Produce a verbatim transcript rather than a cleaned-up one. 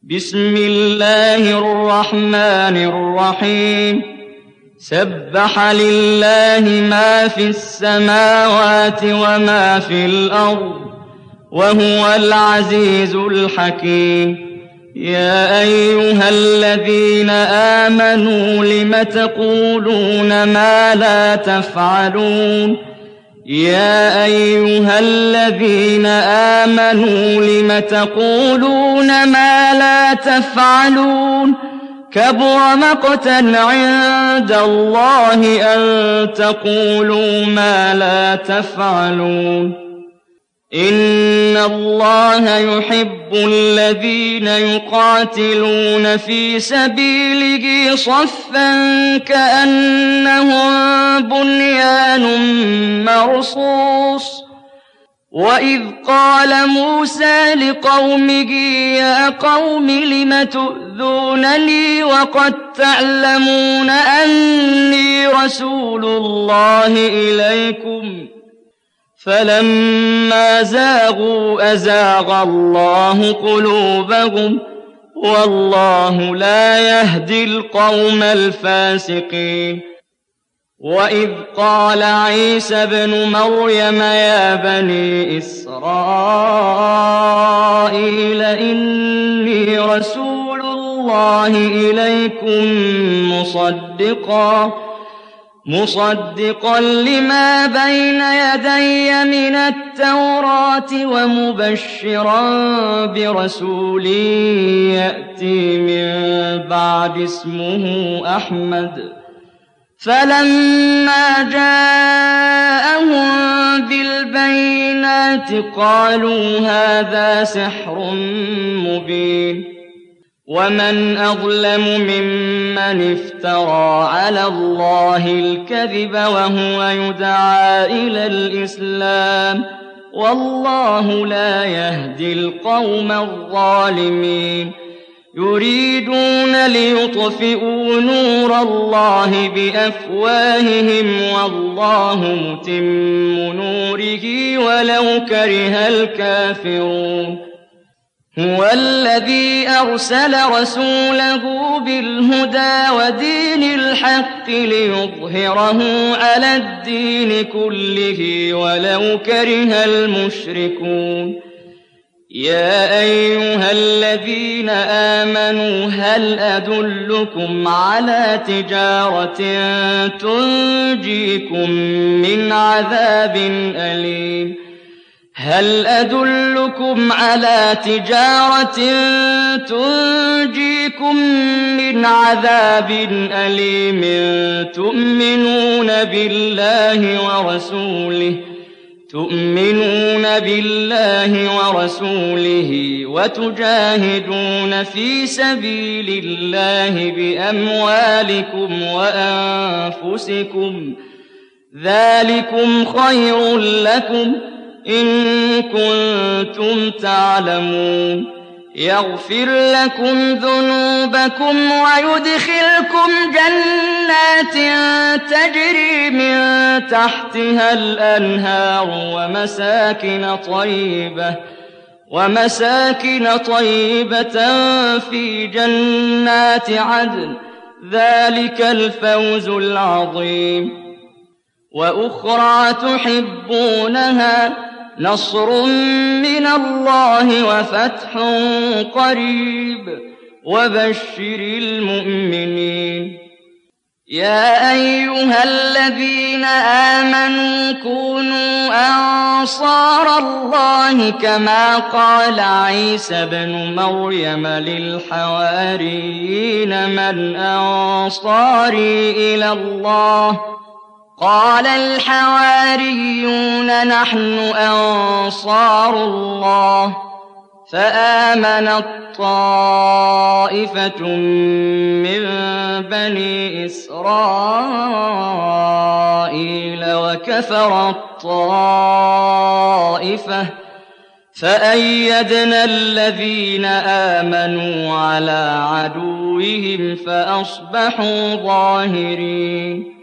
بسم الله الرحمن الرحيم سبح لله ما في السماوات وما في الأرض وهو العزيز الحكيم يا أيها الذين آمنوا لم تقولون ما لا تفعلون يا أيها الذين آمنوا لم تقولون ما لا تفعلون كبر مقتا عند الله أن تقولوا ما لا تفعلون إن الله يحب الذين يقاتلون في سبيله صفا كأنهم بنيان مرصوص وإذ قال موسى لقومه يا قوم لم تؤذونني وقد تعلمون أني رسول الله إليكم فلما زاغوا أزاغ الله قلوبهم والله لا يهدي القوم الفاسقين وإذ قال عيسى ابن مريم يا بني إسرائيل إني رسول الله إليكم مصدقا مصدقا لما بين يدي من التوراة ومبشرا برسول يأتي من بعد اسمه أحمد فلما جاءهم بالبينات قالوا هذا سحر مبين ومن أظلم ممن افترى على الله الكذب وهو يدعى إلى الإسلام والله لا يهدي القوم الظالمين يريدون ليطفئوا نور الله بأفواههم والله متم نوره ولو كره الكافرون هو الذي أرسل رسوله بالهدى ودين الحق ليظهره على الدين كله ولو كره المشركون يا أيها الذين آمنوا هل أدلكم على تجارة تنجيكم من عذاب أليم هل أدلكم على تجارة تنجيكم من عذاب أليم تؤمنون بالله ورسوله تؤمنون بالله ورسوله وتجاهدون في سبيل الله بأموالكم وأنفسكم ذلكم خير لكم إن كنتم تعلمون يغفر لكم ذنوبكم ويدخلكم جنات تجري من تحتها الأنهار ومساكن طيبة ومساكن طيبة في جنات عدن ذلك الفوز العظيم وأخرى تحبونها نصر من الله وفتح قريب وبشر المؤمنين يا أيها الذين آمنوا كونوا أنصار الله كما قال عيسى ابن مريم للحواريين من أنصاري إلى الله قال الحواريون نحن أنصار الله فآمنت طائفة من بني إسرائيل وكفرت طائفة فأيدنا الذين آمنوا على عدوهم فأصبحوا ظاهرين